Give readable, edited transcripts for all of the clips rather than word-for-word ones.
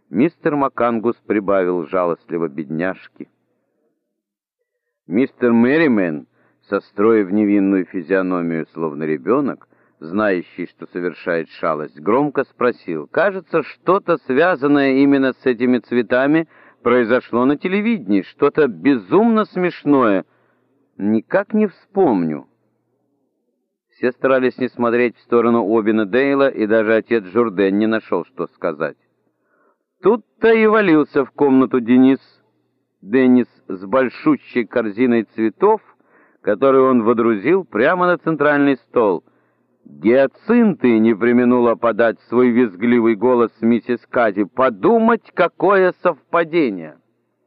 Мистер МакАнгус прибавил жалостливо: бедняжки. Мистер Мерримен, состроив невинную физиономию, словно ребенок, знающий, что совершает шалость, громко спросил: «Кажется, что-то, связанное именно с этими цветами, произошло на телевидении, что-то безумно смешное. Никак не вспомню». Все старались не смотреть в сторону Обина Дейла, и даже отец Журден не нашел, что сказать. Тут-то и валился в комнату Деннис с большущей корзиной цветов, которую он водрузил прямо на центральный стол. «Гиацинты!» — не преминула подать свой визгливый голос миссис Кади. «Подумать, какое совпадение!»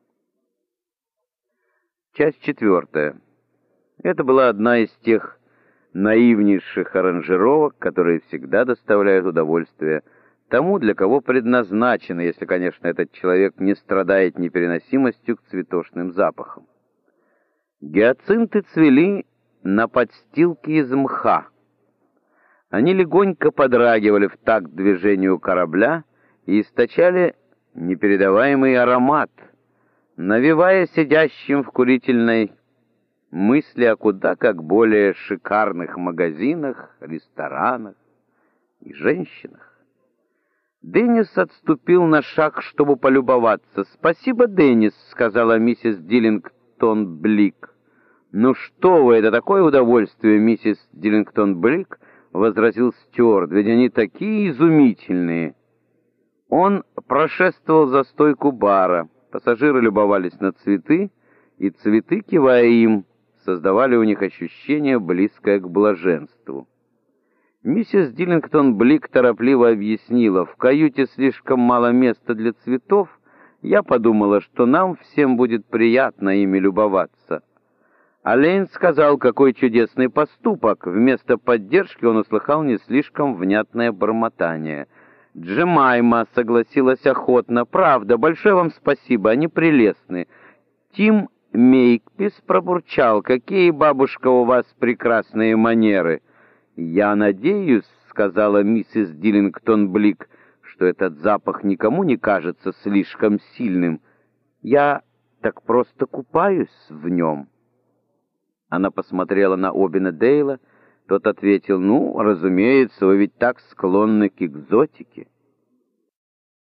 Часть 4. Это была одна из тех наивнейших аранжировок, которые всегда доставляют удовольствие тому, для кого предназначено, если, конечно, этот человек не страдает непереносимостью к цветочным запахам. Гиацинты цвели на подстилке из мха. Они легонько подрагивали в такт движению корабля и источали непередаваемый аромат, навевая сидящим в курительной мысли о куда как более шикарных магазинах, ресторанах и женщинах. Деннис отступил на шаг, чтобы полюбоваться. «Спасибо, Деннис», — сказала миссис Диллингтон-Блик. «Ну что вы, это такое удовольствие, миссис Диллингтон-Блик», — возразил стюард, — «ведь они такие изумительные». Он прошествовал за стойку бара. Пассажиры любовались на цветы, и цветы, кивая им, создавали у них ощущение, близкое к блаженству. Миссис Диллингтон-Блик торопливо объяснила: «В каюте слишком мало места для цветов. Я подумала, что нам всем будет приятно ими любоваться». А Лейн сказал, какой чудесный поступок. Вместо поддержки он услыхал не слишком внятное бормотание. Джемайма согласилась охотно. «Правда, большое вам спасибо, они прелестны». Тим Мейкпис пробурчал: «Какие, бабушка, у вас прекрасные манеры!» «Я надеюсь, — сказала миссис Диллингтон-Блик, — что этот запах никому не кажется слишком сильным. Я так просто купаюсь в нем». Она посмотрела на Обина Дейла. Тот ответил: «Ну, разумеется, вы ведь так склонны к экзотике».